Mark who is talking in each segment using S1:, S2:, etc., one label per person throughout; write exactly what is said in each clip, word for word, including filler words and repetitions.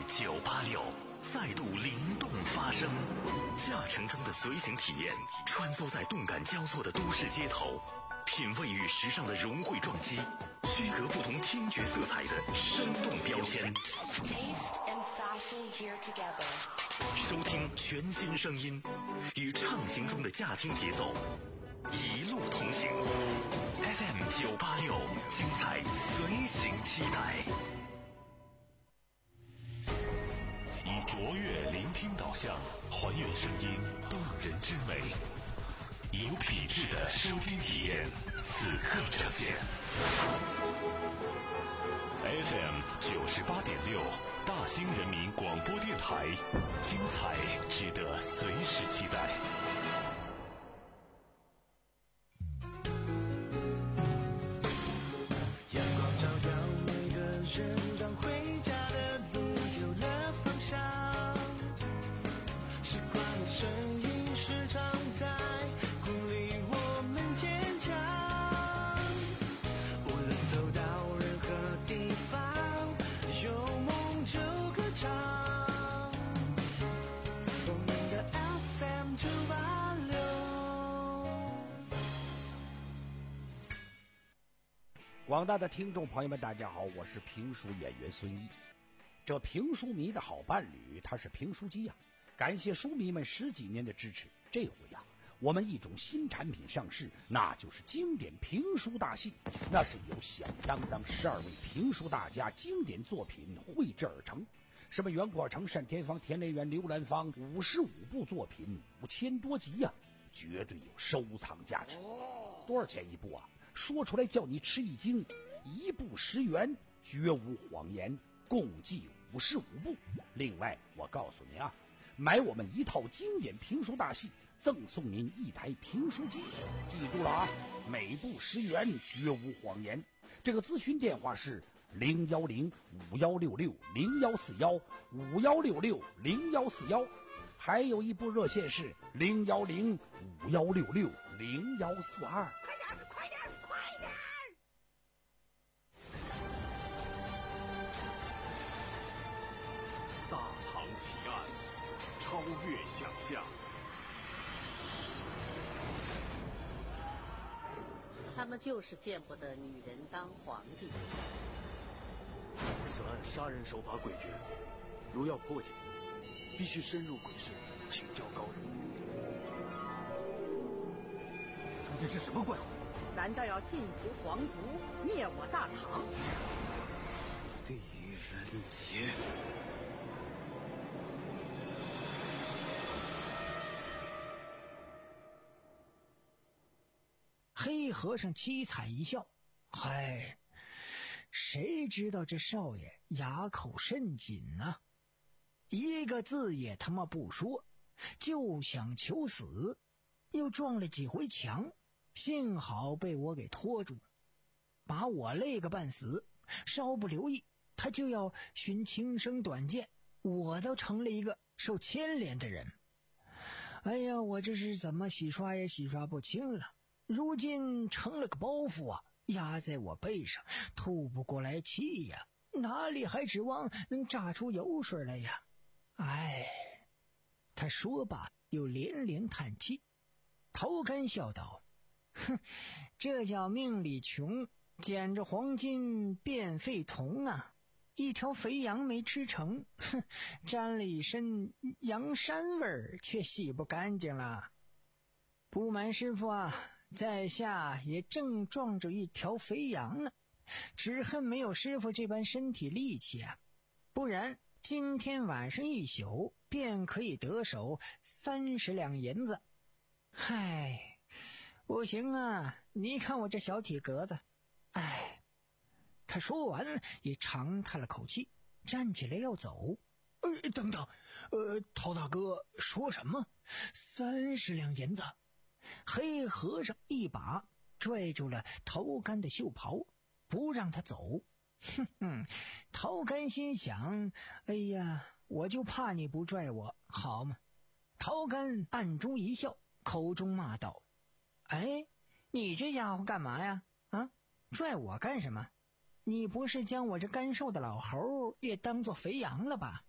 S1: 九八六再度灵动发声，驾乘中的随行体验，穿梭在动感交错的都市街头，品味与时尚的融汇撞击，区隔不同听觉色彩的生动标签。收听全新声音，与畅行中的驾听节奏，一路同行。F M 九八六，精彩随行期待。以卓越聆听导向，还原声音动人之美，以有品质的收听体验，此刻呈现。F M 九十八点六，大兴人民广播电台，精彩值得随时期待。
S2: 阳光照耀每个人，让回家的路有了方向。习惯的声音时常在鼓励我们坚强。无论走到任何地方，有梦就歌唱。我们的 F M 九八六。
S3: 广大的听众朋友们，大家好，我是评书演员孙一。这评书迷的好伴侣，他是评书机呀、啊。感谢书迷们十几年的支持。这回呀、啊，我们一种新产品上市，那就是经典评书大戏。那是由响当当十二位评书大家经典作品绘制而成。什么袁国成、单田芳、田连元、刘兰芳，五十五部作品，五千多集呀、啊，绝对有收藏价值。多少钱一部啊？说出来叫你吃一惊，一部十元，绝无谎言，共计五十五部。另外，我告诉您啊，买我们一套经典评书大戏，赠送您一台评书机。记住了啊，每部十元，绝无谎言。这个咨询电话是零幺零五幺六六零幺四幺五幺六六零幺四幺，还有一部热线是零幺零五幺六六零幺四二。
S1: 大唐奇案，超越想象。
S4: 他们就是见不得女人当皇帝。
S5: 此案杀人手法诡谲，如要破解，必须深入鬼市，请教高人。
S6: 这是什么怪物？
S4: 难道要尽屠皇族，灭我大唐？
S6: 狄仁杰。
S7: 黑和尚凄惨一笑，嗨，谁知道这少爷哑口甚紧啊，一个字也他妈不说，就想求死，又撞了几回墙，幸好被我给拖住，把我累个半死，稍不留意他就要寻轻生短见，我倒成了一个受牵连的人。哎呀，我这是怎么洗刷也洗刷不清了，如今成了个包袱啊，压在我背上，吐不过来气呀，哪里还指望能榨出油水来呀？哎，他说罢又连连叹气。陶干笑道：哼，这叫命里穷，捡着黄金变废铜啊！一条肥羊没吃成，哼，沾了一身羊膻味儿，却洗不干净了。不瞒师傅啊，在下也正撞着一条肥羊呢，只恨没有师傅这般身体力气啊，不然今天晚上一宿便可以得手三十两银子。嗨，不行啊，你看我这小体格子，哎。他说完也长叹了口气，站起来要走。呃，等等，呃，陶大哥说什么？三十两银子？黑和尚一把拽住了陶干的袖袍，不让他走。哼哼，陶干心想，哎呀，我就怕你不拽我，好吗？陶干暗中一笑，口中骂道：哎，你这家伙干嘛呀？啊，拽我干什么？你不是将我这干瘦的老猴也当作肥羊了吧？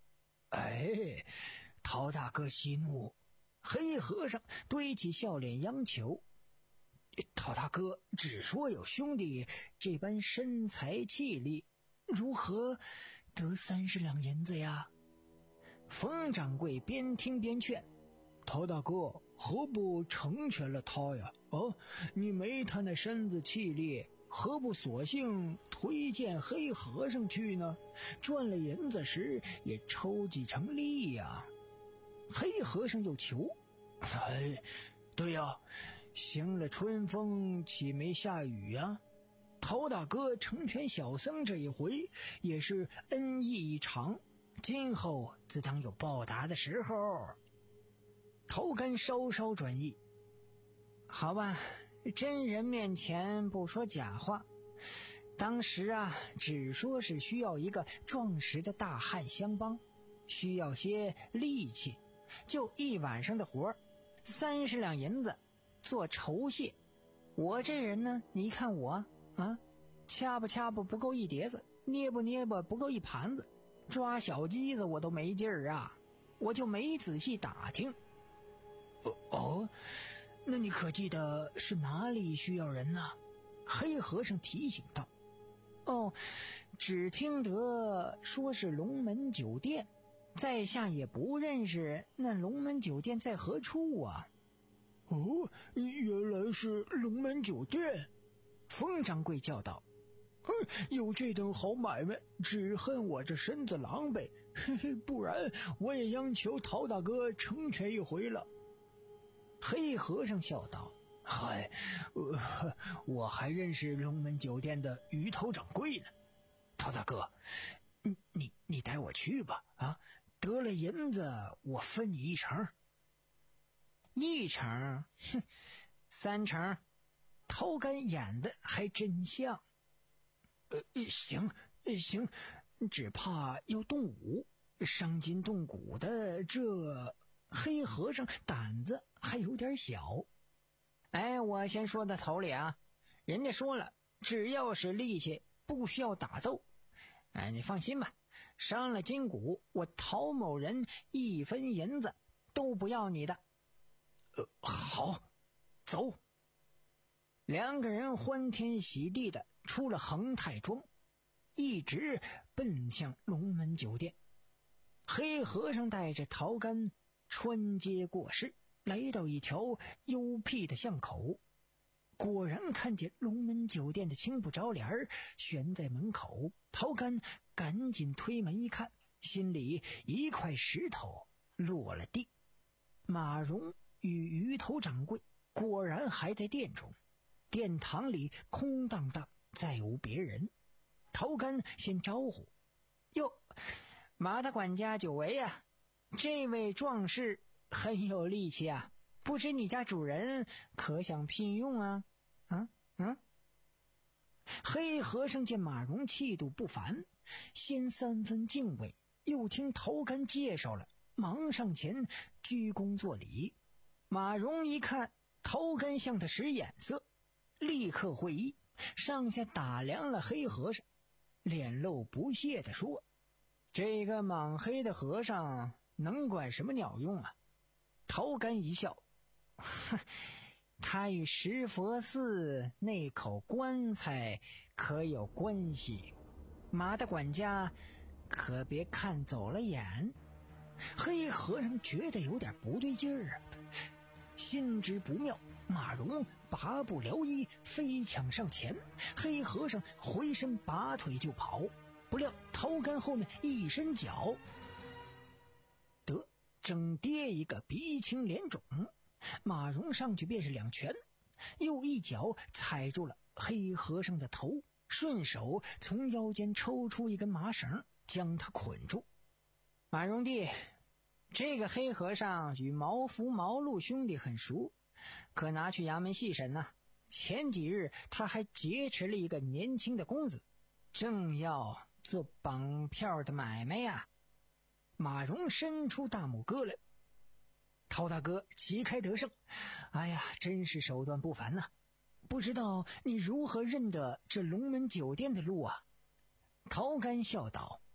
S7: 哎，陶大哥息怒。黑和尚堆起笑脸央求：陶大哥只说有兄弟这般身材气力，如何得三十两银子呀？冯掌柜边听边劝：陶大哥何不成全了他呀？哦，你没他那身子气力，何不索性推荐黑和尚去呢？赚了银子时也抽几成利呀。黑和尚又求：哎，对呀，行了春风岂没下雨呀？陶大哥成全小僧这一回也是恩义一场，今后自当有报答的时候。陶干稍稍转意：好吧，真人面前不说假话，当时啊只说是需要一个壮实的大汉相帮，需要些力气，就一晚上的活，三十两银子做酬谢。我这人呢，你看我啊，掐吧掐吧不够一碟子，捏吧捏吧不够一盘子，抓小鸡子我都没劲儿啊，我就没仔细打听。哦哦，那你可记得是哪里需要人呢？黑和尚提醒道。哦，只听得说是龙门酒店，在下也不认识那龙门酒店在何处啊。哦，原来是龙门酒店。冯掌柜叫道：哼，有这等好买卖，只恨我这身子狼狈，嘿嘿，不然我也央求陶大哥成全一回了。黑和尚笑道：嗨，呃，我还认识龙门酒店的鱼头掌柜呢。陶大哥，你你你带我去吧，啊，得了银子我分你一成。一成？哼，三成。陶干演的还真像。呃，行行，只怕要动武，伤筋动骨的，这黑和尚胆子还有点小。哎，我先说到头里啊，人家说了，只要是力气，不需要打斗。哎，你放心吧，伤了筋骨，我陶某人一分银子都不要你的。呃，好，走。两个人欢天喜地的出了恒泰庄，一直奔向龙门酒店。黑和尚带着陶干穿街过市，来到一条幽僻的巷口，果然看见龙门酒店的青布招帘悬在门口。陶干赶紧推门一看，心里一块石头落了地。马荣与鱼头掌柜果然还在店中，殿堂里空荡荡，再无别人。陶干先招呼：哟，马大管家久违啊，这位壮士很有力气啊，不知你家主人可想聘用啊？啊嗯。黑和尚见马荣气度不凡，先三分敬畏，又听陶干介绍了，忙上前鞠躬作礼。马荣一看陶干向他使眼色，立刻会意，上下打量了黑和尚，脸露不屑地说：这个莽黑的和尚能管什么鸟用啊？陶干一笑：他与石佛寺那口棺材可有关系，马大管家可别看走了眼。黑和尚觉得有点不对劲儿啊，心知不妙，马荣拔不撩衣，飞抢上前，黑和尚回身拔腿就跑，不料陶干后面一伸脚，得整跌一个鼻青脸肿。马荣上去便是两拳，又一脚踩住了黑和尚的头，顺手从腰间抽出一根麻绳，将他捆住。马荣弟，这个黑和尚与毛福毛路兄弟很熟，可拿去衙门细审呢。前几日他还劫持了一个年轻的公子，正要做绑票的买卖呀。马荣伸出大拇哥来。陶大哥旗开得胜，哎呀，真是手段不凡呐、啊！不知道你如何认得这龙门酒店的路啊？陶干笑道：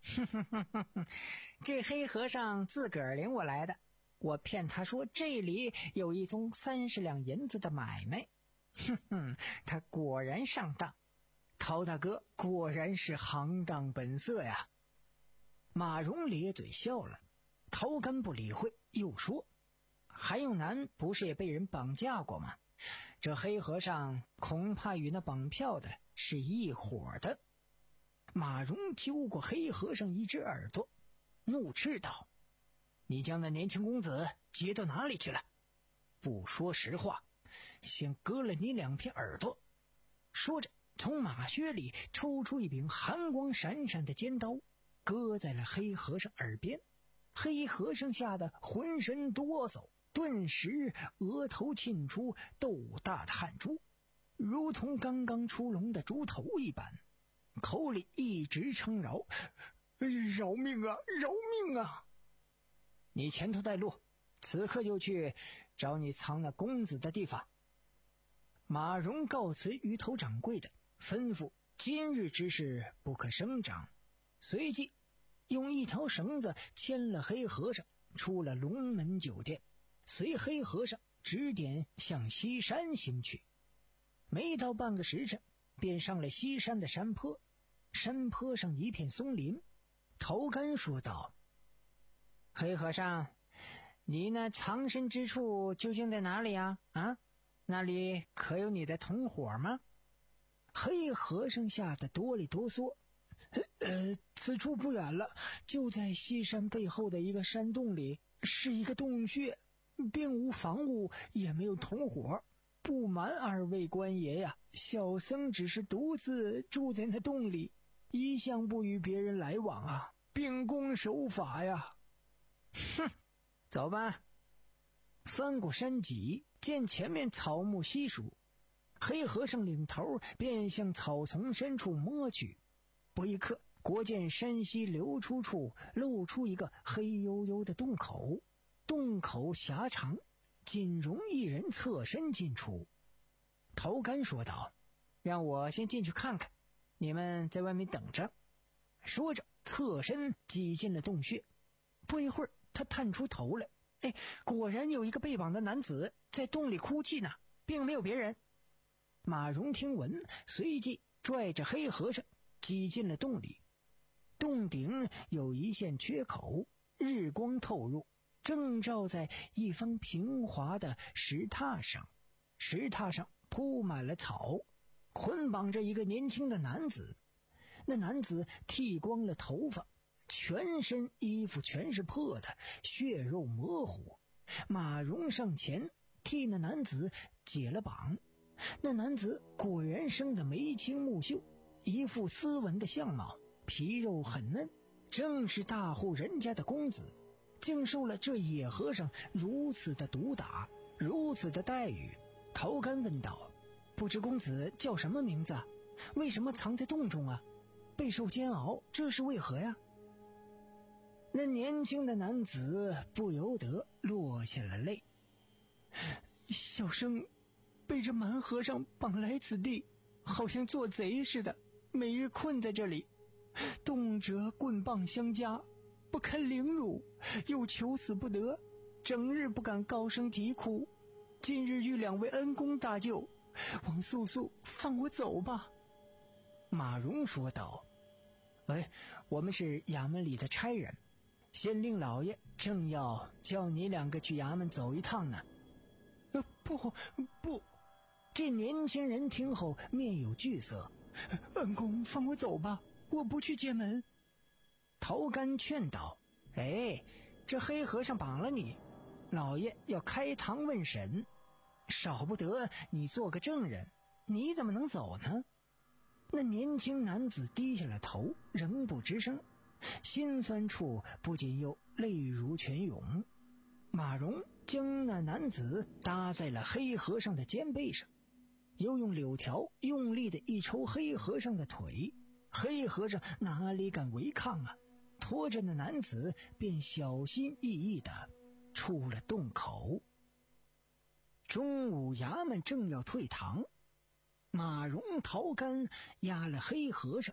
S7: 这黑和尚自个儿领我来的，我骗他说这里有一宗三十两银子的买卖，哼哼，他果然上当。陶大哥果然是行当本色呀。马蓉咧嘴笑了，陶干不理会，又说：韩永南不是也被人绑架过吗？这黑和尚恐怕与那绑票的是一伙的。马蓉揪过黑和尚一只耳朵，怒斥道：你将那年轻公子接到哪里去了？不说实话，先割了你两片耳朵。说着从马靴里抽出一柄寒光闪闪的尖刀，割在了黑和尚耳边。黑和尚吓得浑身哆嗦，顿时额头沁出豆大的汗珠，如同刚刚出笼的猪头一般，口里一直称饶：饶命啊，饶命啊！你前头带路，此刻就去找你藏那公子的地方。马蓉告辞鱼头掌柜的，吩咐今日之事不可声张，随即用一条绳子牵了黑和尚出了龙门酒店，随黑和尚指点向西山行去。没到半个时辰，便上了西山的山坡。山坡上一片松林，陶干说道：黑和尚，你那藏身之处究竟在哪里啊？啊，那里可有你的同伙吗？黑和尚吓得哆里哆嗦：呃，此处不远了，就在西山背后的一个山洞里，是一个洞穴，并无房屋，也没有同伙。不瞒二位官爷呀，小僧只是独自住在那洞里，一向不与别人来往啊，秉公守法呀。哼，走吧。翻过山脊，见前面草木稀疏，黑和尚领头便向草丛深处摸去。不一刻，果见山溪流出处露出一个黑黝黝的洞口，洞口狭长，仅容一人侧身进出。陶干说道：让我先进去看看，你们在外面等着。说着侧身挤进了洞穴。不一会儿，他探出头来，哎，果然有一个被绑的男子在洞里哭泣呢，并没有别人。马蓉听闻，随即拽着黑和尚挤进了洞里。洞顶有一线缺口，日光透入，正照在一方平滑的石榻上。石榻上铺满了草，捆绑着一个年轻的男子。那男子剃光了头发，全身衣服全是破的，血肉模糊。马蓉上前替那男子解了绑。那男子果然生得眉清目秀，一副斯文的相貌，皮肉很嫩，正是大户人家的公子，竟受了这野和尚如此的毒打，如此的待遇。陶干问道：不知公子叫什么名字？为什么藏在洞中啊？备受煎熬，这是为何呀？那年轻的男子不由得落下了泪。小生被这蛮和尚绑来此地，好像做贼似的，每日困在这里，动辄棍棒相加，不堪凌辱，又求死不得，整日不敢高声啼哭。今日遇两位恩公大救，望速速放我走吧。马蓉说道：哎，我们是衙门里的差人，县令老爷正要叫你两个去衙门走一趟呢。呃，不不。这年轻人听后面有惧色：恩公放我走吧，我不去接门。陶干劝道：哎，这黑和尚绑了你，老爷要开堂问审，少不得你做个证人，你怎么能走呢？那年轻男子低下了头，仍不吱声，心酸处不仅又泪如泉涌。马蓉将那男子搭在了黑和尚的肩背上，又用柳条用力的一抽黑和尚的腿。黑和尚哪里敢违抗啊，拖着那男子便小心翼翼的出了洞口。中午衙门正要退堂，马蓉、陶干押了黑和尚，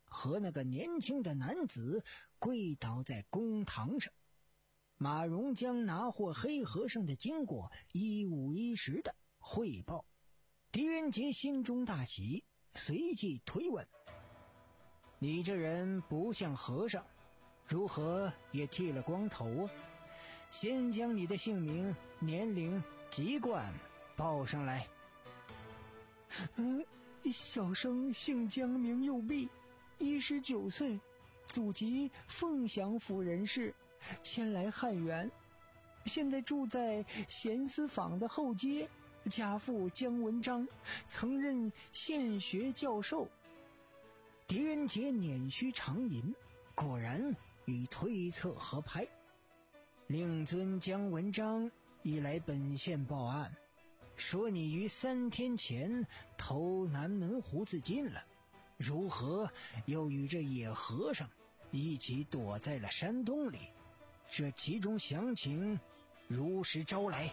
S7: 和那个年轻的男子跪倒在公堂上。马荣将拿获黑和尚的经过一五一十的汇报。狄仁杰心中大喜，随即推问：你这人不像和尚，如何也剃了光头啊？先将你的姓名、年龄、籍贯报上来。呃，小生姓江，名右弼，一十九岁，祖籍凤翔府人士，迁来汉源，现在住在闲思坊的后街，家父姜文章，曾任县学教授。狄仁杰捻须长吟，果然与推测合拍。令尊姜文章已来本县报案，说你于三天前投南门胡子进了，如何又与这野和尚一起躲在了山洞里？这其中详情如实招来。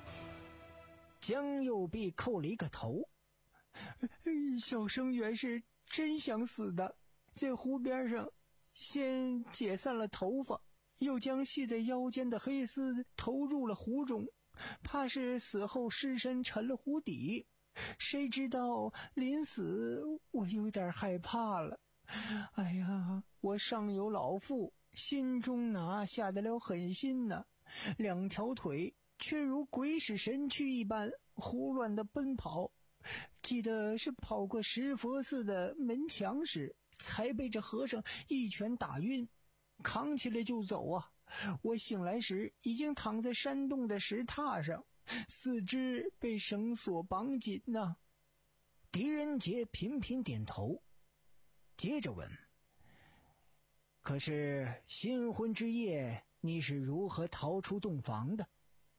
S7: 江右弼叩了一个头，小生原是真想死的，在湖边上先解散了头发，又将系在腰间的黑丝投入了湖中，怕是死后尸身沉了湖底。谁知道临死我有点害怕了，哎呀，我上有老父，心中哪下得了狠心呢？两条腿却如鬼使神驱一般胡乱的奔跑，记得是跑过石佛寺的门墙时，才被这和尚一拳打晕，扛起来就走啊！我醒来时已经躺在山洞的石榻上，四肢被绳索绑紧呢、啊。狄仁杰频频点头，接着问：可是新婚之夜你是如何逃出洞房的？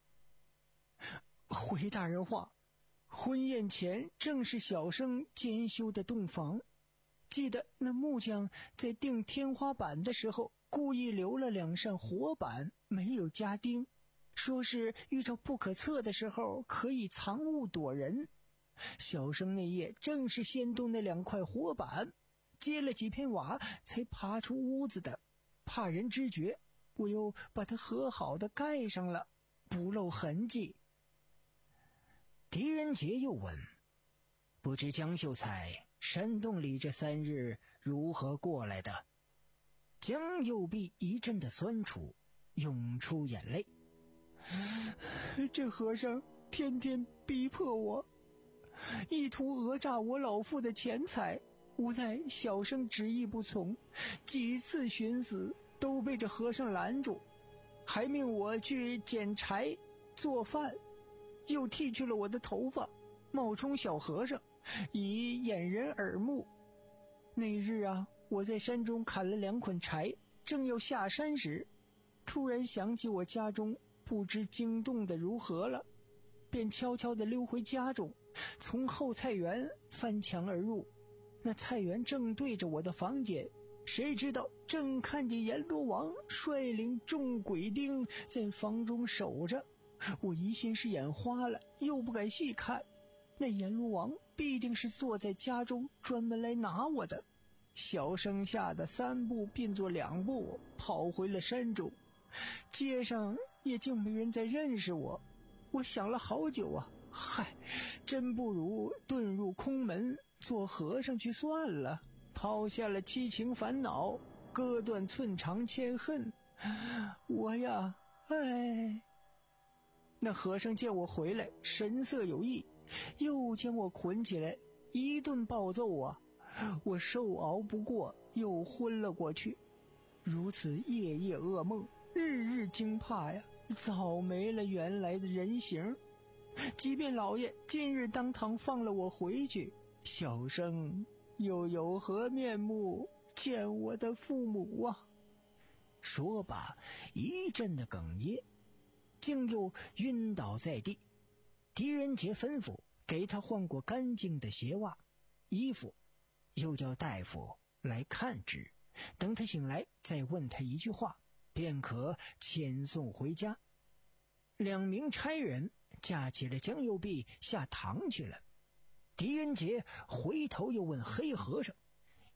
S7: 回大人话，婚宴前正是小生监修的洞房，记得那木匠在钉天花板的时候故意留了两扇活板，没有加钉，说是遇着不可测的时候可以藏物躲人。小生那夜正是先动那两块活板，接了几片瓦才爬出屋子的，怕人知觉，我又把它和好的盖上了，不露痕迹。狄仁杰又问：不知江秀才山洞里这三日如何过来的？江右弼一阵的酸楚，涌出眼泪。这和尚天天逼迫我，意图讹诈我老父的钱财，无奈小生执意不从，几次寻死都被这和尚拦住，还命我去捡柴做饭，又剃去了我的头发，冒充小和尚，以掩人耳目。那日啊，我在山中砍了两捆柴，正要下山时，突然想起我家中不知惊动的如何了，便悄悄地溜回家中，从后菜园翻墙而入。那菜园正对着我的房间，谁知道正看见阎罗王率领众鬼丁在房中守着，我疑心是眼花了，又不敢细看。那阎罗王必定是坐在家中专门来拿我的。小生吓得三步并作两步跑回了山中，街上也竟没人再认识我。我想了好久啊，嗨，真不如遁入空门做和尚去算了，抛下了七情烦恼，割断寸肠千恨。我呀，哎。那和尚见我回来，神色有异，又将我捆起来，一顿暴揍啊！我受熬不过，又昏了过去。如此夜夜噩梦，日日惊怕呀，早没了原来的人形。即便老爷今日当堂放了我回去，小生又有何面目见我的父母啊？说罢，一阵的哽咽，竟又晕倒在地。狄仁杰吩咐给他换过干净的鞋袜衣服，又叫大夫来看之，等他醒来再问他一句话，便可遣送回家。两名差人架起了江右弼下堂去了。狄仁杰回头又问黑和尚，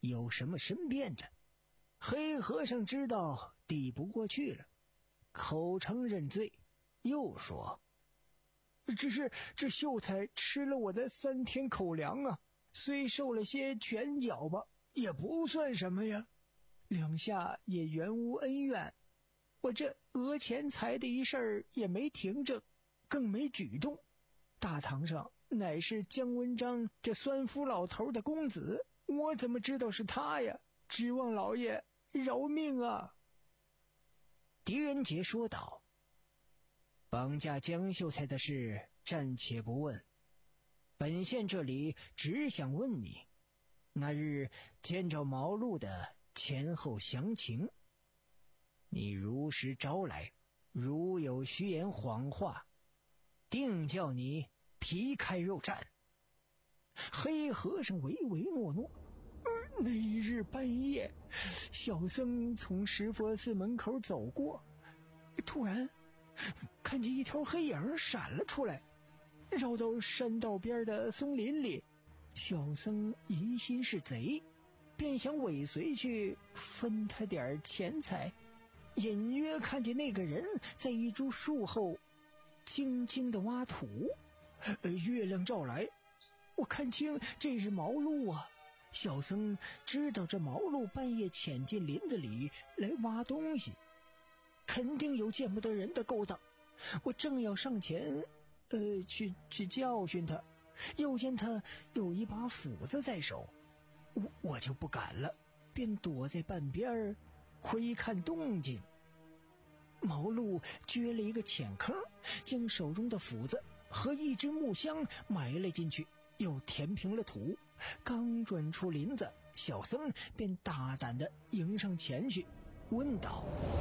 S7: 有什么申辩的。黑和尚知道抵不过去了，口承认罪，又说：“只是这秀才吃了我的三天口粮啊，虽受了些拳脚吧，也不算什么呀。两下也原无恩怨，我这讹钱财的一事儿也没停正，更没举动。大堂上乃是姜文章这酸夫老头的公子，我怎么知道是他呀？指望老爷饶命啊！”狄仁杰说道：“绑架江秀才的事暂且不问，本县这里只想问你，那日见着毛路的前后详情。你如实招来，如有虚言谎话，定叫你皮开肉绽。”黑和尚唯唯诺诺。那一日半夜，小僧从石佛寺门口走过，突然看见一条黑影闪了出来，绕到山道边的松林里。小僧疑心是贼，便想尾随去分他点钱财，隐约看见那个人在一株树后轻轻地挖土。月亮照来，我看清这是毛路啊。小僧知道这毛路半夜潜进林子里来挖东西，肯定有见不得人的勾当。我正要上前呃，去去教训他，又见他有一把斧子在手，我我就不敢了，便躲在半边窥看动静。毛路掘了一个浅坑，将手中的斧子和一只木箱埋了进去，又填平了土。刚转出林子，小僧便大胆地迎上前去，问道：“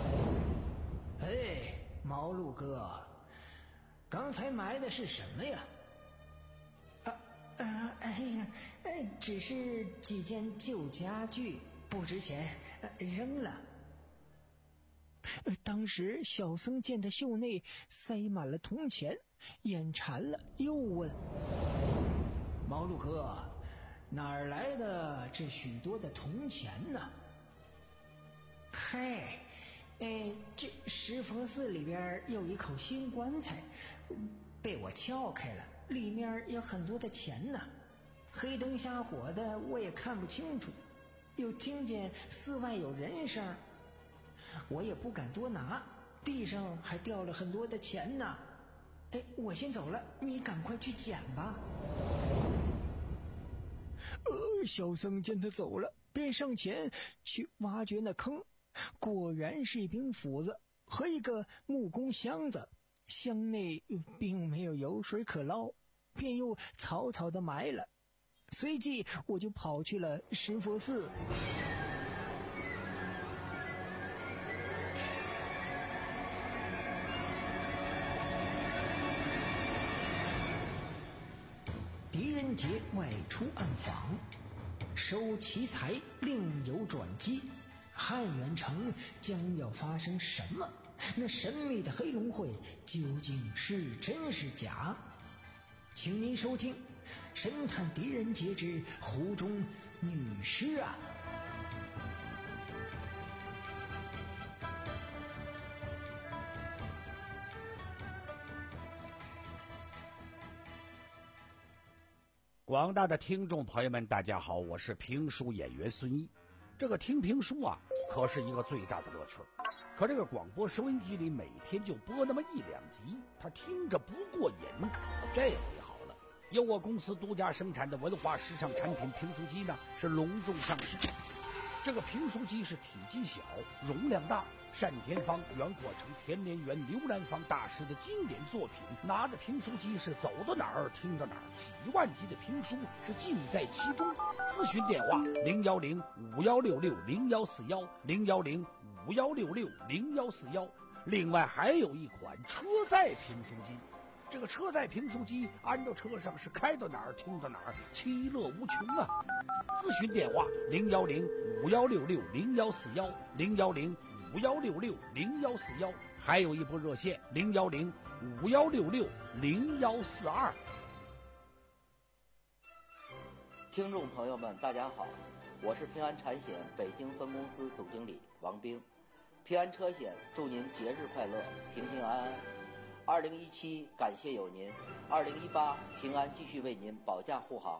S7: 哎，毛路哥，刚才埋的是什么呀？”“啊啊，哎呀，哎，只是几件旧家具，不值钱，扔了。”当时小僧见他袖内塞满了铜钱，眼馋了，又问：“毛路哥，哪儿来的这许多的铜钱呢？”“嗨，哎，这石佛寺里边有一口新棺材，被我撬开了，里面有很多的钱呢。黑灯瞎火的，我也看不清楚，又听见寺外有人声，我也不敢多拿，地上还掉了很多的钱呢。哎，我先走了，你赶快去捡吧。”呃，小僧见他走了，便上前去挖掘那坑，果然是一柄斧子和一个木工箱子，箱内并没有油水可捞，便又草草的埋了。随即我就跑去了石佛寺。狄仁杰外出暗访，收奇财另有转机。汉元城将要发生什么？那神秘的黑龙会究竟是真是假？请您收听《神探狄仁杰之湖中女尸案》。
S3: 广大的听众朋友们，大家好，我是评书演员孙一。这个听评书啊，可是一个最大的乐趣。可这个广播收音机里每天就播那么一两集，他听着不过瘾。这回好了，由我公司独家生产的文化时尚产品评书机呢，是隆重上市。这个评书机是体积小，容量大，单田芳、袁阔成、田连元、刘兰芳大师的经典作品，拿着评书机是走到哪儿听到哪儿，几万集的评书是尽在其中。咨询电话零幺零五幺六六零幺四幺零幺零五幺六六零幺四幺。另外还有一款车载评书机，这个车载评书机安到车上是开到哪儿听到哪儿，其乐无穷啊！咨询电话零幺零五幺六六零幺四幺零幺零五幺六六零幺四幺，还有一部热线零幺零五幺六六零幺四二。
S8: 听众朋友们，大家好， 我是平安产险北京分公司总经理王兵。平安车险祝您节日快乐，平平安安。二零一七感谢有您，二零一八平安继续为您保驾护航。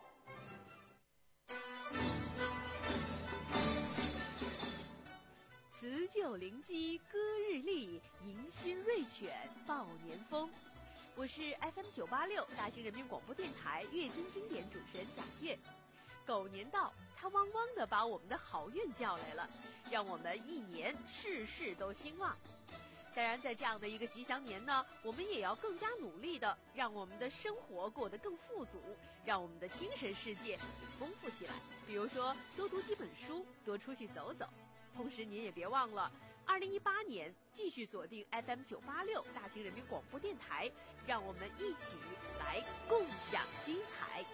S9: 辞旧临机歌日丽，迎新瑞犬报年风。我是 F M 九八六大兴人民广播电台月经经典主持人贾月。狗年到，它汪汪地把我们的好运叫来了，让我们一年事事都兴旺。当然，在这样的一个吉祥年呢，我们也要更加努力的让我们的生活过得更富足，让我们的精神世界丰富起来。比如说，多读几本书，多出去走走。同时，您也别忘了，二零一八年继续锁定 F M 九八六大兴人民广播电台，让我们一起来共享精彩。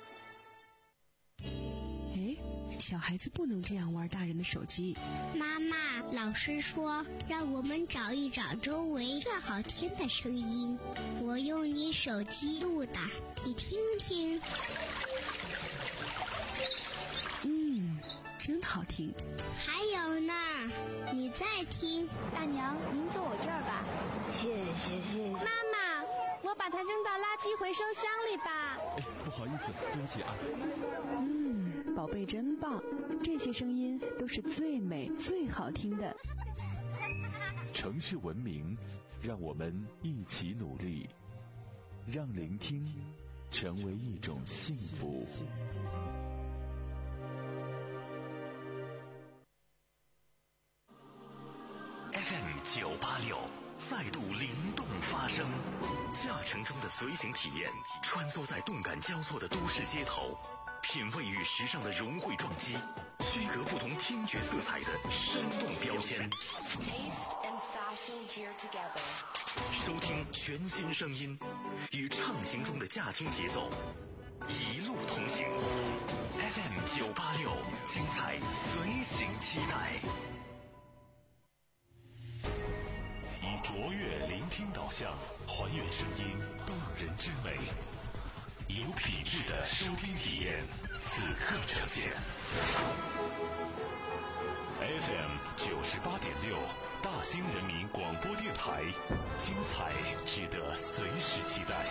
S10: 哎，小孩子不能这样玩大人的手机。
S11: 妈妈，老师说让我们找一找周围最好听的声音，我用你手机录的，你听听。
S10: 嗯，真好听。
S11: 还有呢，你再听。
S12: 大娘，您坐我这儿吧。
S13: 谢谢谢谢。
S12: 妈妈，我把它扔到垃圾回收箱里吧。
S14: 哎，不好意思，对不起啊。
S10: 嗯，宝贝真棒，这些声音都是最美最好听的。
S1: 城市文明，让我们一起努力，让聆听成为一种幸福。F M 九八六再度灵动发声，驾乘中的随行体验，穿梭在动感交错的都市街头，品味与时尚的融汇撞击，区隔不同听觉色彩的生动标签。收听全新声音，与畅行中的驾听节奏，一路同行。F M 九八六，精彩随行期待。以卓越聆听导向，还原声音动人之美，有品质的收听体验，此刻呈现。F M 九十八点六，大兴人民广播电台，精彩值得随时期待。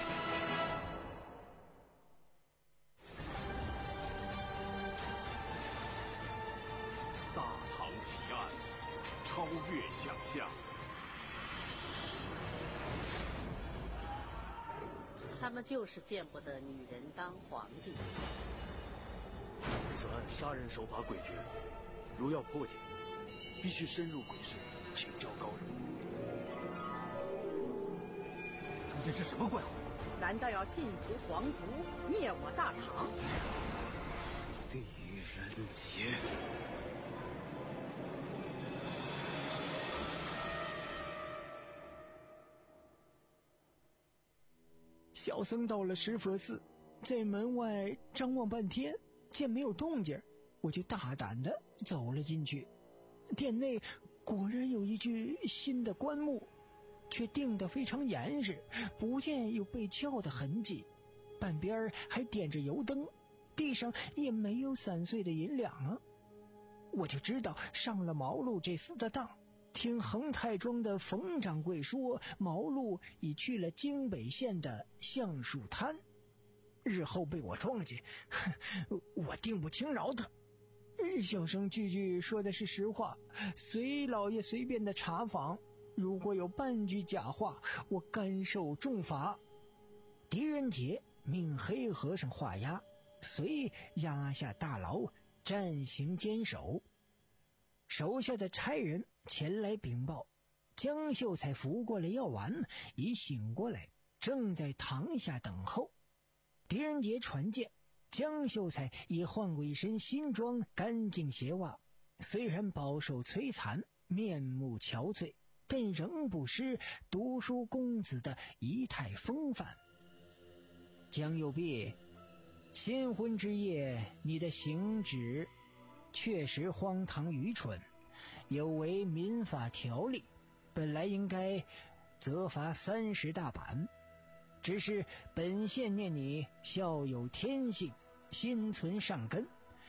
S5: 大唐奇案，超越想象。
S4: 他们就是见不得女人当皇帝。
S5: 此案杀人手法诡谲，如要破解，必须深入鬼市，请教高人。
S6: 究竟是什么怪物？
S4: 难道要尽屠皇族，灭我大唐？
S6: 地狱人杰。
S7: 小僧到了石佛寺，在门外张望半天，见没有动静，我就大胆地走了进去。殿内果然有一具新的棺木，却钉得非常严实，不见有被撬的痕迹，半边还点着油灯，地上也没有散碎的银两啊！我就知道上了毛路这厮的当。听恒泰庄的冯掌柜说，毛路已去了京北县的橡树滩，日后被我撞见，我定不轻饶他。小生句句说的是实话，随老爷随便的查访，如果有半句假话，我甘受重罚。狄仁杰命黑和尚画押，遂押下大牢，暂行监守。手下的差人前来禀报，江秀才服过了药丸，已醒过来，正在堂下等候。狄仁杰传见，江秀才已换过一身新装，干净鞋袜，虽然饱受摧残，面目憔悴，但仍不失读书公子的仪态风范。江右弼，新婚之夜，你的行止确实荒唐愚蠢，有违民法条例，本来应该责罚三十大板。只是本县念你孝有天性，心存善根，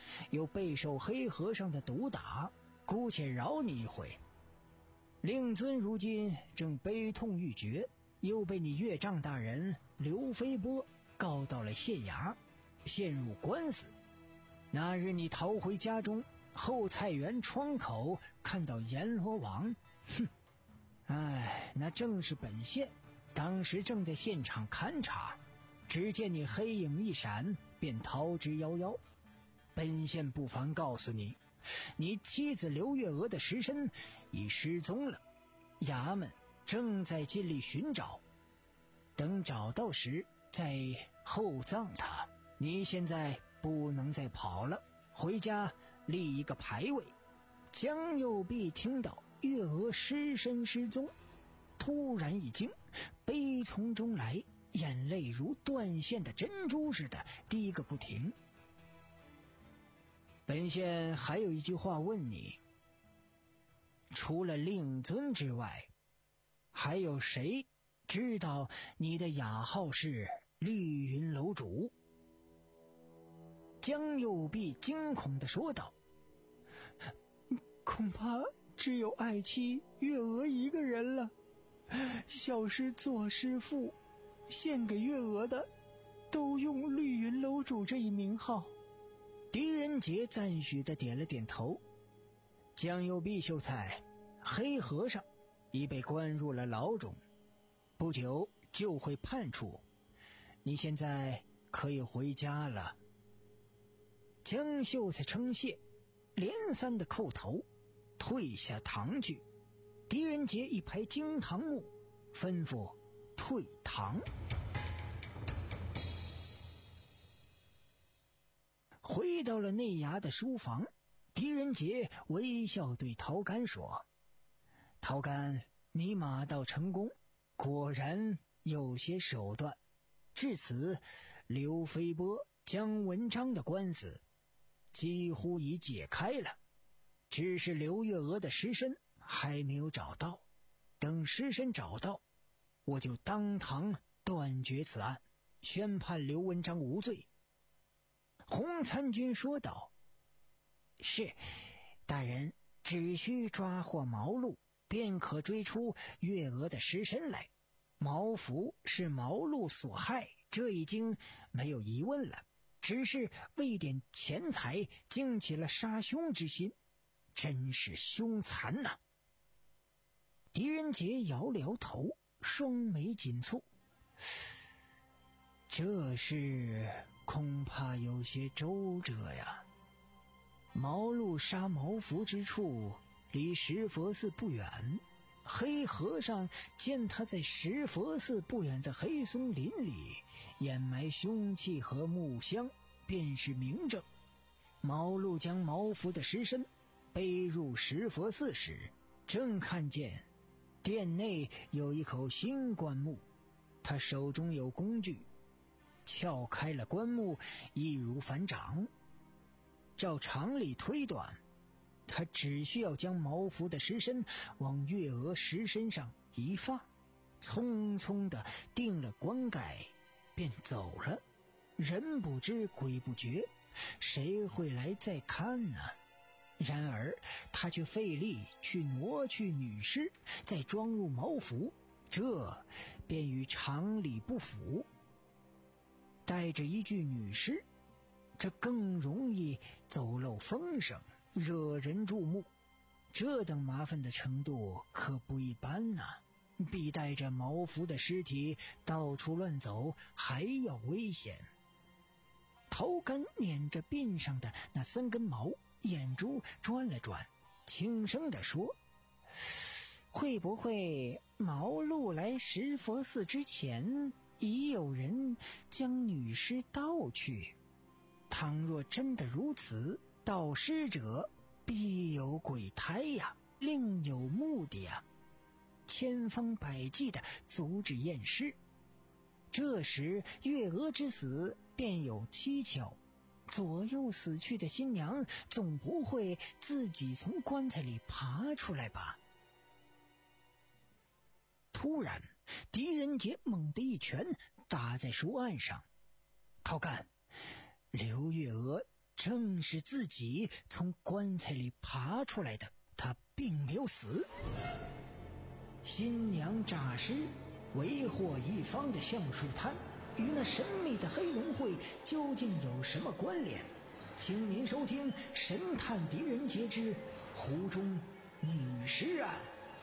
S7: 又备受黑和尚的毒打，姑且饶你一回。令尊如今正悲痛欲绝，又被你岳丈大人刘飞波告到了县衙，陷入官司。那日你逃回家中，后菜园窗口看到阎罗王，哼，哎，那正是本县，当时正在现场勘察，只见你黑影一闪，便逃之夭夭。本县不妨告诉你，你妻子刘月娥的尸身已失踪了，衙门正在尽力寻找，等找到时再厚葬他。你现在不能再跑了，回家立一个牌位。江右弼听到月娥尸身失踪，突然一惊，悲从中来，眼泪如断线的珍珠似的滴个不停。本县还有一句话问你，除了令尊之外，还有谁知道你的雅号是绿云楼主？江右弼惊恐地说道，恐怕只有爱妻月娥一个人了，小师做师父献给月娥的都用绿云楼主这一名号。狄仁杰赞许地点了点头。江右弼秀才，黑和尚已被关入了牢中，不久就会判处，你现在可以回家了。江秀才称谢，连三的叩头，退下堂去。狄仁杰一拍惊堂木，吩咐退堂。回到了内衙的书房，狄仁杰微笑对陶干说，陶干，你马到成功，果然有些手段。至此，刘飞波、姜文章的官司几乎已解开了，只是刘月娥的尸身还没有找到。等尸身找到，我就当堂断绝此案，宣判刘文章无罪。洪参军说道，是，大人只需抓获毛鹿，便可追出月娥的尸身来。毛福是毛鹿所害，这已经没有疑问了，只是为点钱财惊起了杀兄之心，真是凶残呐、啊！狄仁杰摇了摇头，双眉紧蹙，这事恐怕有些周折呀。毛鹿杀毛福之处离石佛寺不远，黑和尚见他在石佛寺不远的黑松林里掩埋凶器和木箱，便是明证。毛鹿将毛福的尸身背入石佛寺时，正看见殿内有一口新棺木，他手中有工具，撬开了棺木，易如反掌。照常理推断，他只需要将毛福的尸身往月娥尸身上一放，匆匆地定了棺盖便走了，人不知鬼不觉，谁会来再看呢？然而他却费力去挪去女尸，再装入毛服，这便与常理不符。带着一具女尸，这更容易走漏风声，惹人注目。这等麻烦的程度可不一般呐、啊，比带着毛服的尸体到处乱走还要危险。陶干捻着鬓上的那三根毛，眼珠转了转，轻声地说，会不会毛鹿来石佛寺之前已有人将女尸盗去？倘若真的如此，盗尸者必有鬼胎呀，另有目的呀，千方百计地阻止验尸。这时月娥之死便有蹊跷，左右死去的新娘总不会自己从棺材里爬出来吧？突然狄仁杰猛地一拳打在书案上，陶干，刘月娥正是自己从棺材里爬出来的，他并没有死。新娘诈尸为祸一方的橡树滩与那神秘的黑龙会究竟有什么关联？请您收听《神探狄仁杰之湖中女尸案》。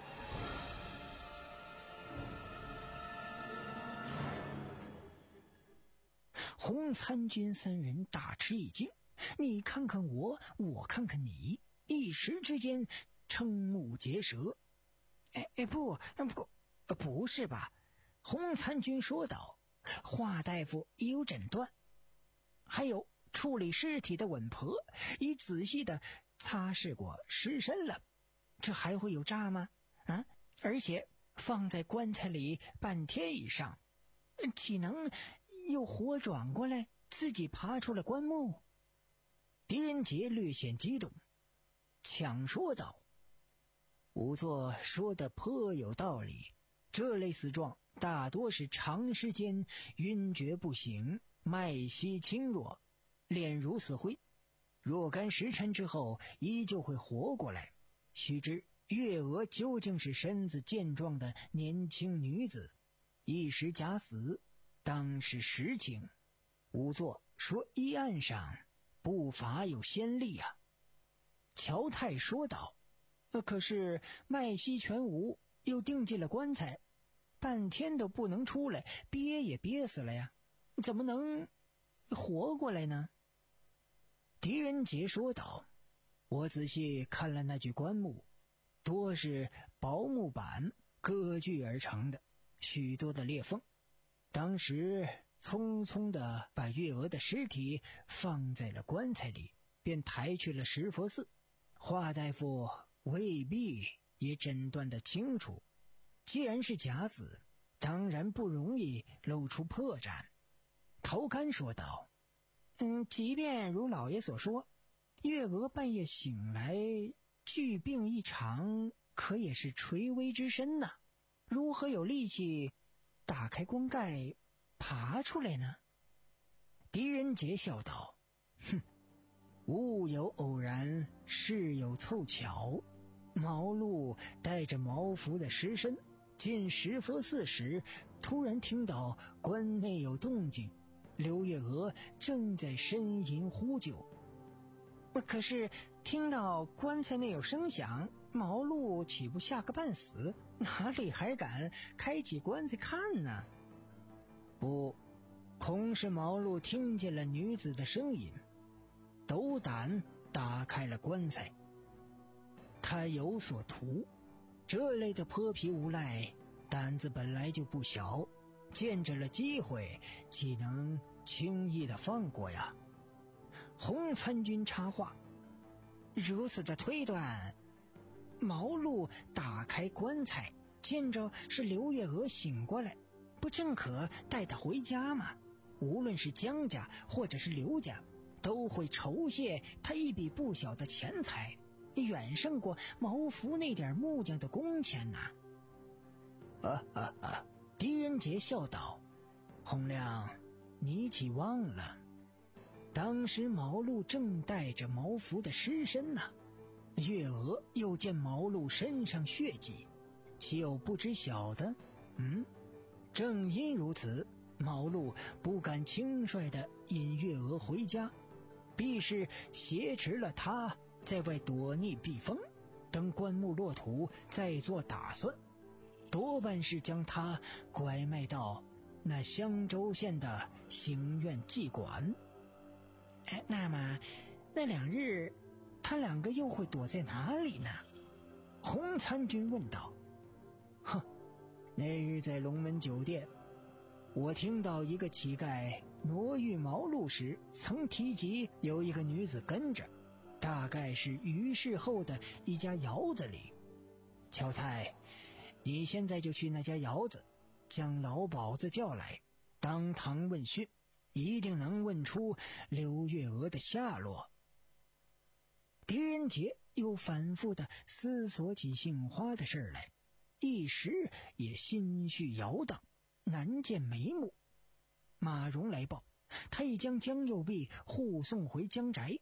S7: 洪参军三人大吃一惊，你看看我，我看看你，一时之间瞠目结舌。哎哎不不不是吧？洪参军说道。华大夫已有诊断，还有处理尸体的稳婆已仔细的擦拭过尸身了，这还会有诈吗？啊！而且放在棺材里半天以上，岂能又活转过来，自己爬出了棺木？狄仁杰略显激动，抢说道：“仵作说的颇有道理，这类死状大多是长时间晕厥不醒，脉息轻弱，脸如死灰，若干时辰之后依旧会活过来。须知月娥究竟是身子健壮的年轻女子，一时假死当是实情。仵作说医案上不乏有先例啊。”乔太说道：“可是脉息全无，又钉进了棺材，半天都不能出来，憋也憋死了呀，怎么能活过来呢？”狄仁杰说道：“我仔细看了那具棺木，多是薄木板割锯而成的，许多的裂缝。当时匆匆地把月娥的尸体放在了棺材里，便抬去了石佛寺。华大夫未必也诊断得清楚，既然是假死，当然不容易露出破绽。”头干说道：“嗯，即便如老爷所说，月娥半夜醒来剧病异常，可也是垂危之身呐、啊，如何有力气打开棺盖爬出来呢？”狄仁杰笑道：“哼，物有偶然，事有凑巧。毛路带着毛服的尸身进石佛寺时，突然听到棺内有动静，刘月娥正在呻吟呼救。可是听到棺材内有声响，毛路岂不吓个半死，哪里还敢开启棺材看呢？不，恐是毛路听见了女子的声音，斗胆打开了棺材。他有所图，这类的泼皮无赖胆子本来就不小，见着了机会，岂能轻易的放过呀？”洪参军插话：“如此的推断，毛路打开棺材，见着是刘月娥醒过来，不正可带她回家吗？无论是江家或者是刘家，都会酬谢他一笔不小的钱财，远胜过毛服那点木匠的工钱呐。”啊啊啊！狄仁杰笑道：“洪亮，你岂忘了，当时毛路正带着毛服的尸身呢、啊，月娥又见毛路身上血迹，岂有不知晓的？嗯，正因如此，毛路不敢轻率地引月娥回家，必是挟持了他在外躲匿避风，等棺木落土再做打算，多半是将他拐卖到那襄州县的行院妓馆。哎，那么那两日他两个又会躲在哪里呢？”洪参军问道。“哼，那日在龙门酒店，我听到一个乞丐挪运毛路时，曾提及有一个女子跟着，大概是于氏后的一家窑子里。乔太，你现在就去那家窑子，将老鸨子叫来，当堂问讯，一定能问出刘月娥的下落。”狄仁杰又反复地思索起杏花的事来，一时也心绪摇荡，难见眉目。马荣来报，他已将江右弼护送回江宅，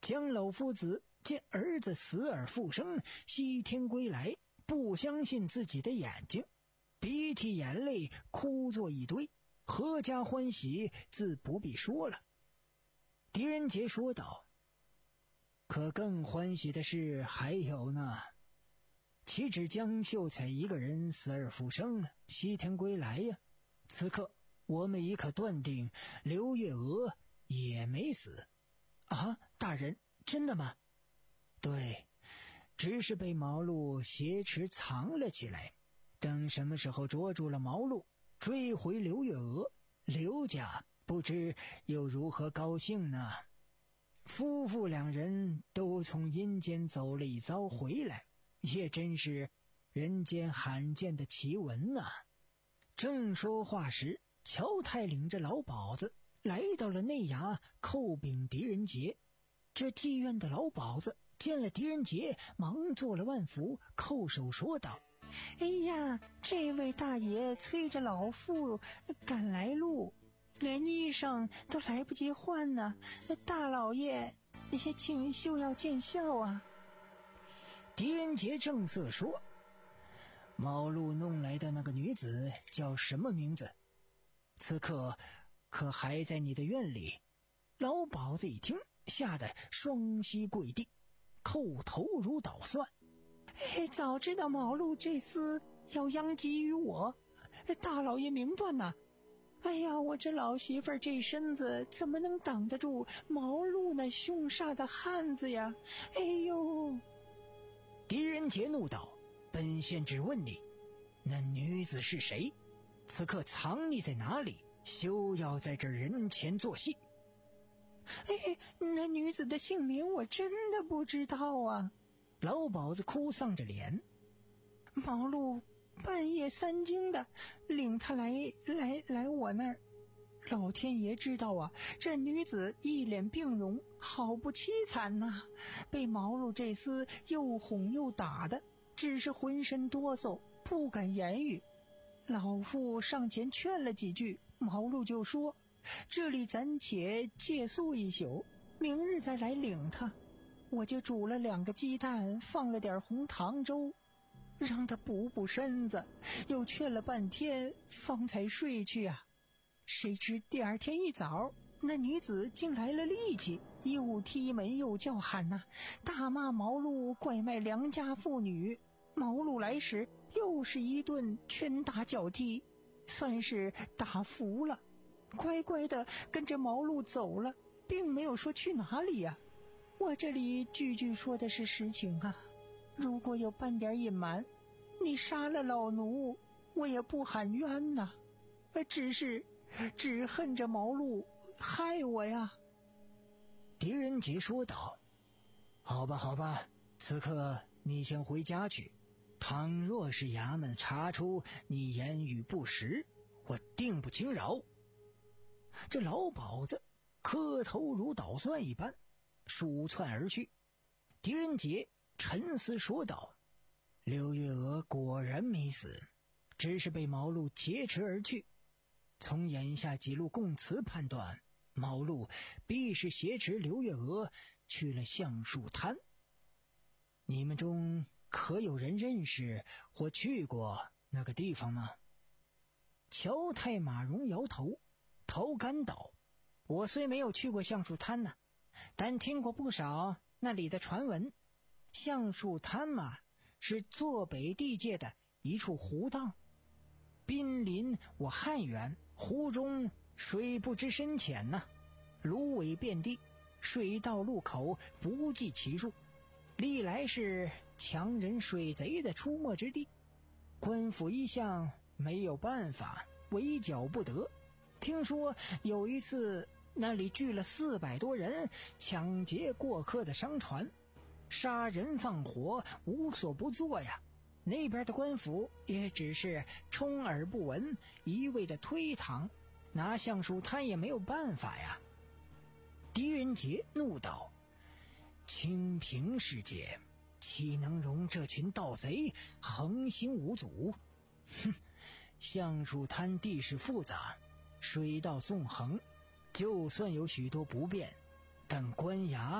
S7: 姜老夫子见儿子死而复生，西天归来，不相信自己的眼睛，鼻涕眼泪哭作一堆，阖家欢喜自不必说了。狄仁杰说道：可更欢喜的事还有呢，岂止江秀才一个人死而复生了，西天归来呀？此刻我们已可断定刘月娥也没死。啊，大人，真的吗？对，只是被毛路挟持藏了起来，等什么时候捉住了毛路，追回刘月娥，刘家不知又如何高兴呢？夫妇两人都从阴间走了一遭回来，也真是人间罕见的奇闻呐、啊。正说话时，乔太领着老鸨子来到了内衙叩禀狄仁杰。这妓院的老鸨子见了狄仁杰，忙做了万福，叩首说道：哎呀，这位大爷催着老妇赶来路，连衣裳都来不及换呢，大老爷也请休要见笑啊。狄仁杰正色说：毛路弄来的那个女子叫什么名字？此刻可还在你的院里？老鸨子一听，吓得双膝跪地，叩头如捣蒜。哎，早知道毛路这厮要殃及于我，大老爷明断呐！哎呀，我这老媳妇儿这身子怎么能挡得住毛路那凶煞的汉子呀？哎呦！狄仁杰怒道：本县只问你，那女子是谁？此刻藏匿在哪里？休要在这人前作戏。哎，那女子的姓名我真的不知道啊。老鸨子哭丧着脸。毛路半夜三更的领他来来来我那儿，老天爷知道啊，这女子一脸病容，好不凄惨呐、啊！被毛路这厮又哄又打的，只是浑身哆嗦，不敢言语。老妇上前劝了几句，毛路就说：这里暂且借宿一宿，明日再来领他。我就煮了两个鸡蛋，放了点红糖粥，让他补补身子，又劝了半天，方才睡去啊。谁知第二天一早，那女子竟来了力气，又踢门又叫喊呐、啊，大骂毛路拐卖良家妇女。毛路来时又是一顿拳打脚踢，算是打服了，乖乖的跟着毛路走了，并没有说去哪里呀、啊。我这里句句说的是实情啊，如果有半点隐瞒，你杀了老奴，我也不喊冤呐、啊，只是只恨着毛路害我呀。狄仁杰说道：好吧好吧，此刻你先回家去，倘若是衙门查出你言语不实，我定不轻饶。这老鸨子磕头如捣蒜一般，鼠窜而去。狄仁杰沉思说道：刘月娥果然没死，只是被毛路劫持而去。从眼下几路供词判断，毛路必是挟持刘月娥去了橡树滩。你们中可有人认识或去过那个地方吗？乔太马荣摇头，头干道：我虽没有去过橡树滩呢、啊，但听过不少那里的传闻。橡树滩嘛，是坐北地界的一处湖荡，濒临我汉源，湖中水不知深浅呐、啊，芦苇遍地，水道路口不计其数，历来是强人水贼的出没之地。官府一向没有办法，围剿不得。听说有一次那里聚了四百多人，抢劫过客的商船，杀人放火，无所不做呀。那边的官府也只是充耳不闻，一味的推搪，拿橡树滩也没有办法呀。狄仁杰怒道：清平世界岂能容这群盗贼横行无阻？哼，橡树滩地势复杂，水道纵横，就算有许多不便，但官衙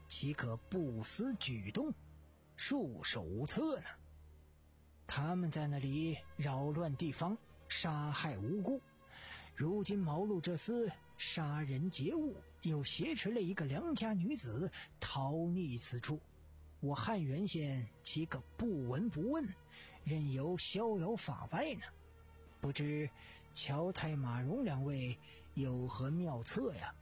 S7: 岂可不思举动，束手无策呢？他们在那里扰乱地方，杀害无辜，如今毛路这厮杀人劫物，又挟持了一个良家女子逃匿此处，我汉源县岂可不闻不问，任由逍遥法外呢？不知乔太马荣两位有何妙策呀？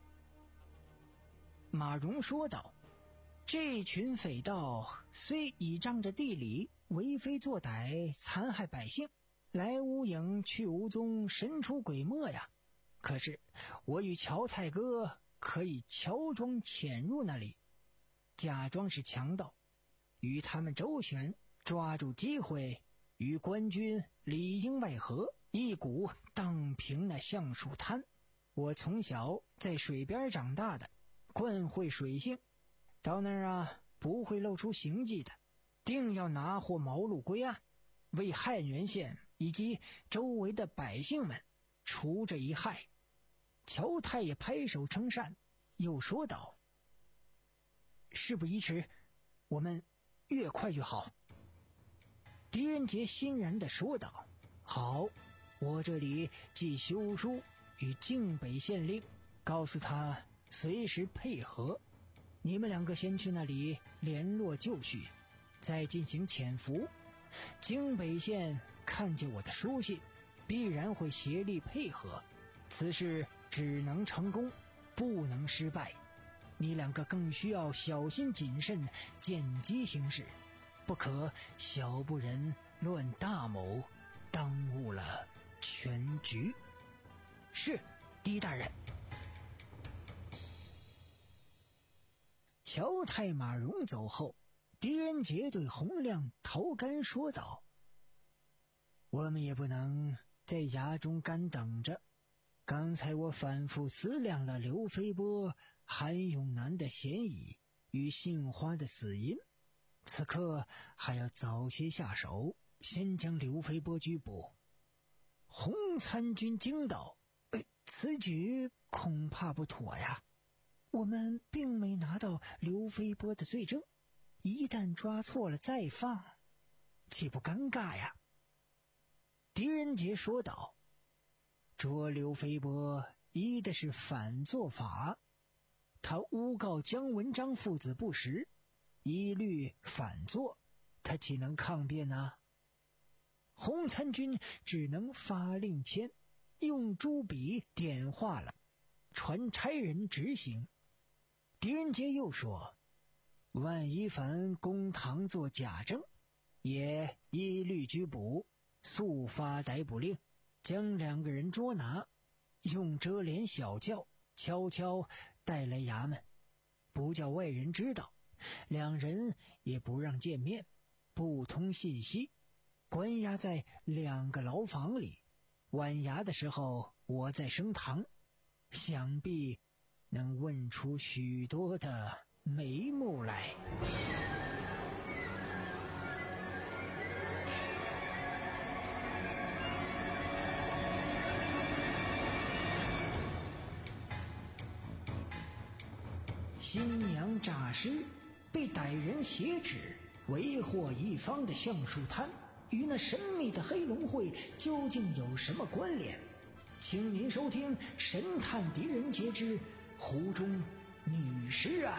S7: 马荣说道：这群匪盗虽倚仗着地理为非作歹，残害百姓，来无影去无踪，神出鬼没呀，可是我与乔太哥可以乔装潜入那里，假装是强盗，与他们周旋，抓住机会与官军里应外合，一股荡平那橡树滩。我从小在水边长大的，惯会水性，到那儿啊不会露出行迹的，定要拿获毛路归案，为汉源县以及周围的百姓们除这一害。乔太也拍手称善，又说道：事不宜迟，我们越快越好。狄仁杰欣然地说道：好，我这里寄休书与靖北县令，告诉他随时配合，你们两个先去那里联络就绪，再进行潜伏。靖北县看见我的书信，必然会协力配合，此事只能成功，不能失败。你两个更需要小心谨慎，见机行事，不可小不忍乱大谋，耽误了全局。是，狄大人。乔太马荣走后，狄仁杰对洪亮、陶干说道：我们也不能在衙中干等着，刚才我反复思量了刘飞波、韩永南的嫌疑与杏花的死因，此刻还要早些下手，先将刘飞波拘捕。洪参军惊道：呃，此举恐怕不妥呀，我们并没拿到刘飞波的罪证，一旦抓错了再放，岂不尴尬呀？狄仁杰说道：捉刘飞波依的是反作法，他诬告姜文章父子不实，一律反作，他岂能抗辩呢？洪参军只能发令签，用朱笔点化了，传差人执行。狄仁杰又说：万一凡公堂作假证，也一律拘捕，速发逮捕令，将两个人捉拿，用遮脸小轿悄悄带来衙门，不叫外人知道，两人也不让见面，不通信息，关押在两个牢房里。晚衙的时候我在升堂，想必能问出许多的眉目来。新娘诈尸，被歹人挟持，为祸一方的橡树滩，与那神秘的黑龙会究竟有什么关联？请您收听《神探狄仁杰之湖中女尸案》。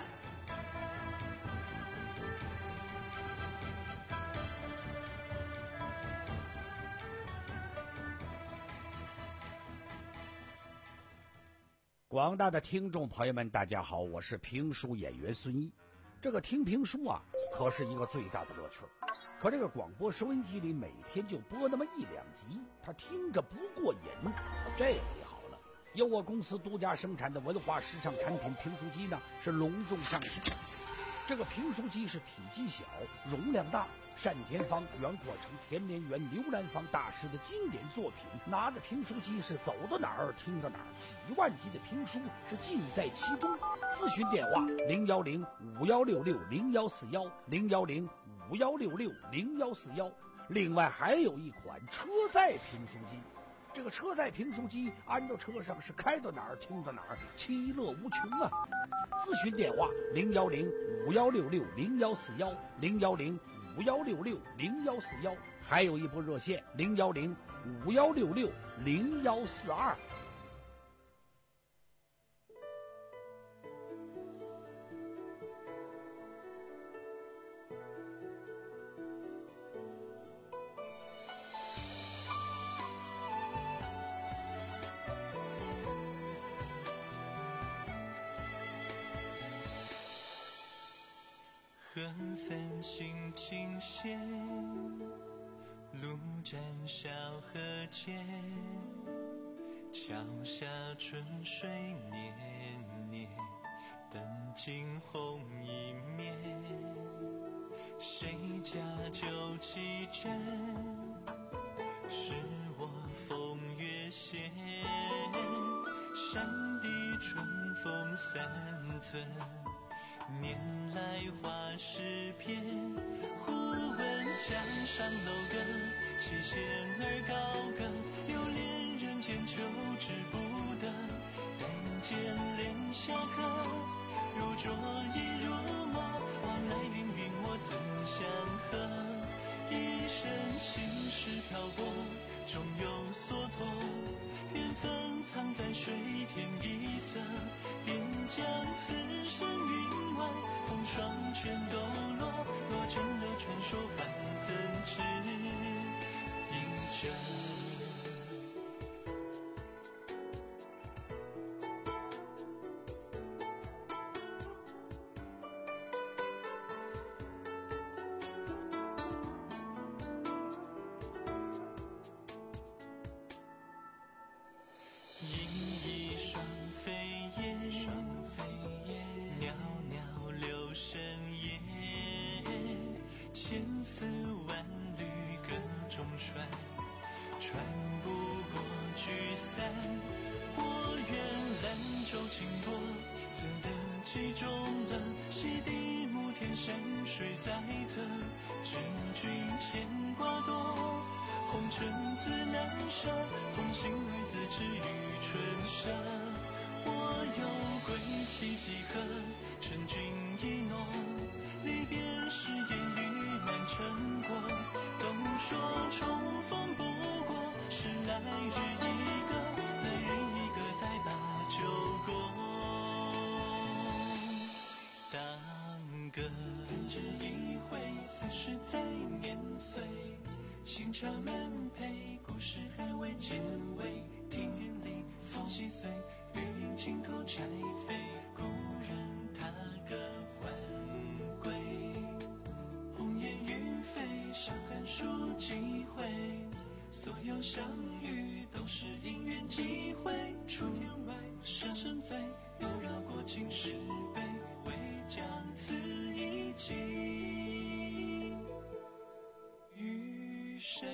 S3: 广大的听众朋友们，大家好，我是评书演员孙一。这个听评书啊，可是一个最大的乐趣。可这个广播收音机里每天就播那么一两集，他听着不过瘾。这回好了，由我公司独家生产的文化时尚产品评书机呢，是隆重上市。这个评书机是体积小，容量大，单田芳、袁阔成、田连元、刘兰芳大师的经典作品，拿着评书机是走到哪儿听到哪儿，几万集的评书是尽在其中。咨询电话零幺零五幺六六零幺四幺零幺零五幺六六零幺四幺。另外还有一款车载评书机， 这个车载评书机安到车上是开到哪儿听到哪儿，其乐无穷啊！咨询电话零幺零五幺六六零幺四幺零幺零五幺六六零幺四幺，还有一部热线零幺零五幺六六零幺四二。
S2: 河泛心情线，路沾小河间，桥下春水年年，灯尽红一面。谁家酒旗枕，是我风月闲。山地春风三寸，年来花十片。忽闻江上楼阁，七仙儿高歌，流连人间求之不得。但见莲下客，如昨亦如梦，往来云云我怎相和？一生心事漂泊，终有所托。缘分藏在水天一色，便将此生云外风霜全都落，落成了传说，还怎知应真？清茶满杯，故事还未结尾。庭院里风细碎，绿荫轻叩柴扉。故人他歌还归，红颜欲飞，伤寒数几回。所有相遇都是因缘际会。出天外，舍身醉，又绕过青石碑，为将此一寄于谁？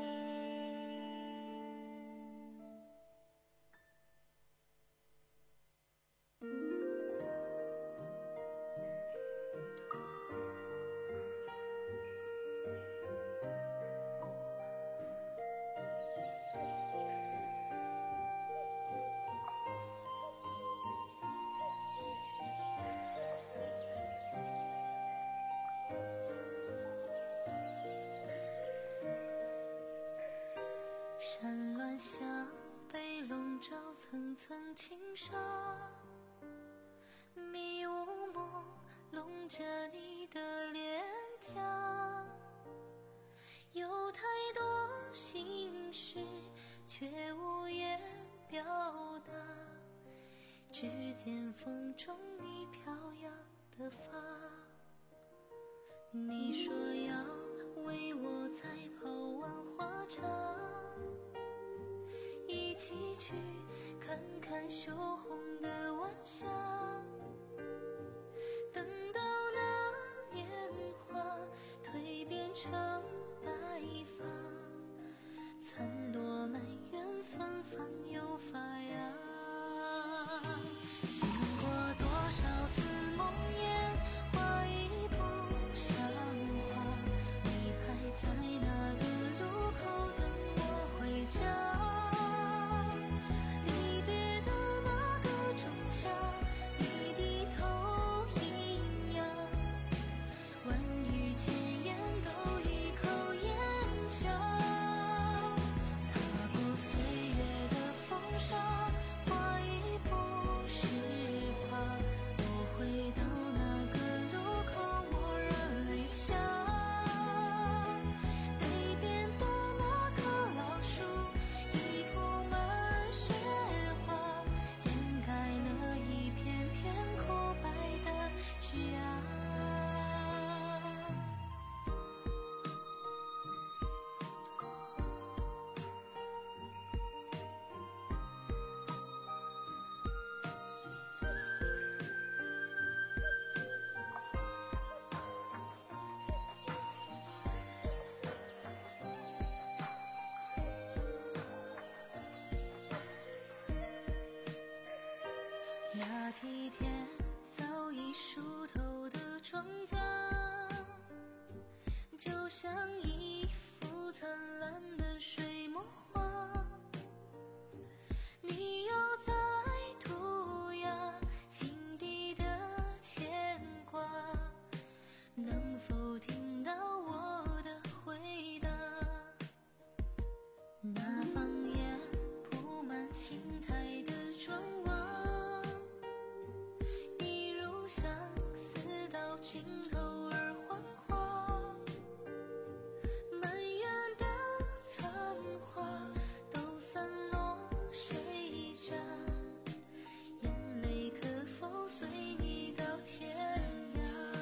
S15: 山峦下，被笼罩层层轻纱，迷雾朦胧着你的脸颊，有太多心事却无言表达，只见风中你飘扬的发。你说要为我采泡万花茶，一起去看看羞红的晚霞，等到那年华蜕变成白发，残落满园芬芳又发芽。经过多少次梦魇，花已不像话，你还在那个路口等我回家。 像一幅灿烂的水墨画，你又在涂鸦心底的牵挂，能否听到我的回答？那房檐铺满青苔的砖瓦，一如相思到尽头而幻化，满园的残花都散落谁家？眼泪可否随你到天涯？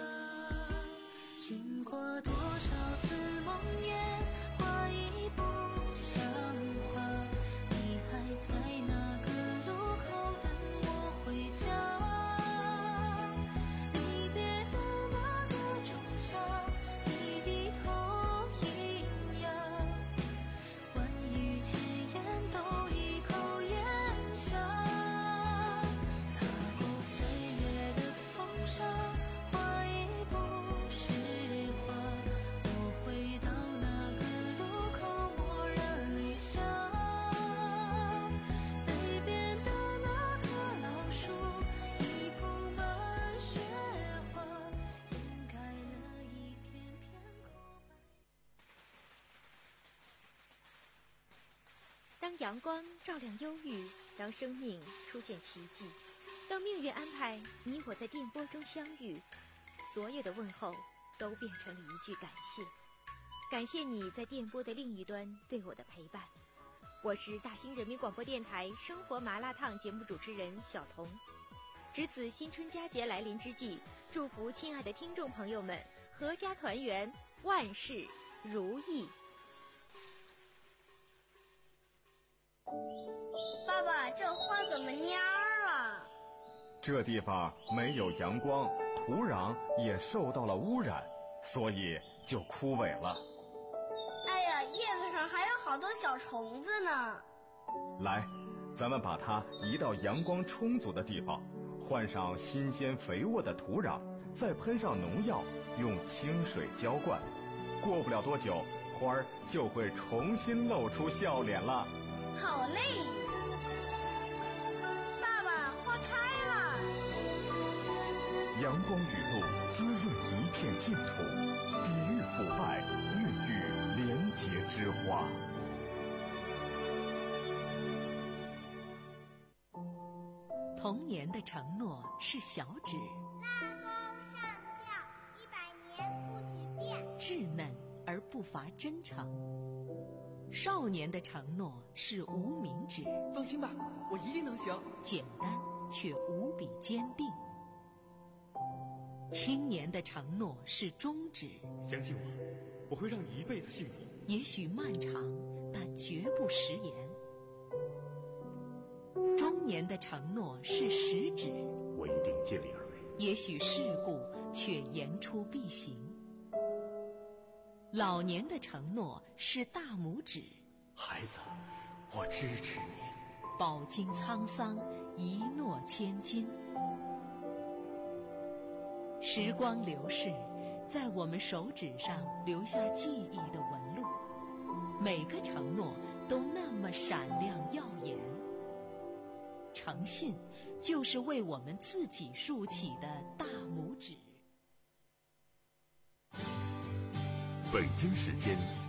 S15: 经过多少次梦魇，画一部像画，你还在那个路口等我回家。离别的那个仲夏，你低头饮呀，万语千言都一口咽下。踏过岁月的风沙，画一部诗画，我回到那个路口默然泪下。北边的那棵老树已铺满雪花，掩盖了一片片枯白。
S9: 当阳光照亮忧郁，当生命出现奇迹，当命运安排你我在电波中相遇，所有的问候都变成了一句感谢。感谢你在电波的另一端对我的陪伴。我是大兴人民广播电台生活麻辣烫节目主持人小彤。值此新春佳节来临之际，祝福亲爱的听众朋友们阖家团圆，万事如意。
S11: 爸爸，这花怎么蔫儿了？
S16: 这地方没有阳光，土壤也受到了污染，所以就枯萎了。
S11: 哎呀，叶子上还有好多小虫子呢。
S16: 来，咱们把它移到阳光充足的地方，换上新鲜肥沃的土壤，再喷上农药，用清水浇灌。过不了多久，花儿就会重新露出笑脸了。
S11: 好嘞！爸爸，花开了。
S16: 阳光雨露滋润一片净土，抵御腐败，孕育廉洁之花。
S17: 童年的承诺是小指，
S11: 拉钩上吊，一百年不许变。
S17: 稚嫩而不乏真诚。少年的承诺是无名指，
S6: 放心吧，我一定能行。
S17: 简单却无比坚定。青年的承诺是中指，
S14: 相信我，我会让你一辈子幸福。
S17: 也许漫长，但绝不食言。中年的承诺是食指，
S14: 我一定尽力而为。
S17: 也许世故，却言出必行。老年的承诺是大拇指，
S14: 孩子，我支持你。
S17: 饱经沧桑，一诺千金。时光流逝，在我们手指上留下记忆的纹路，每个承诺都那么闪亮耀眼。诚信就是为我们自己竖起的大拇指。
S1: 北京时间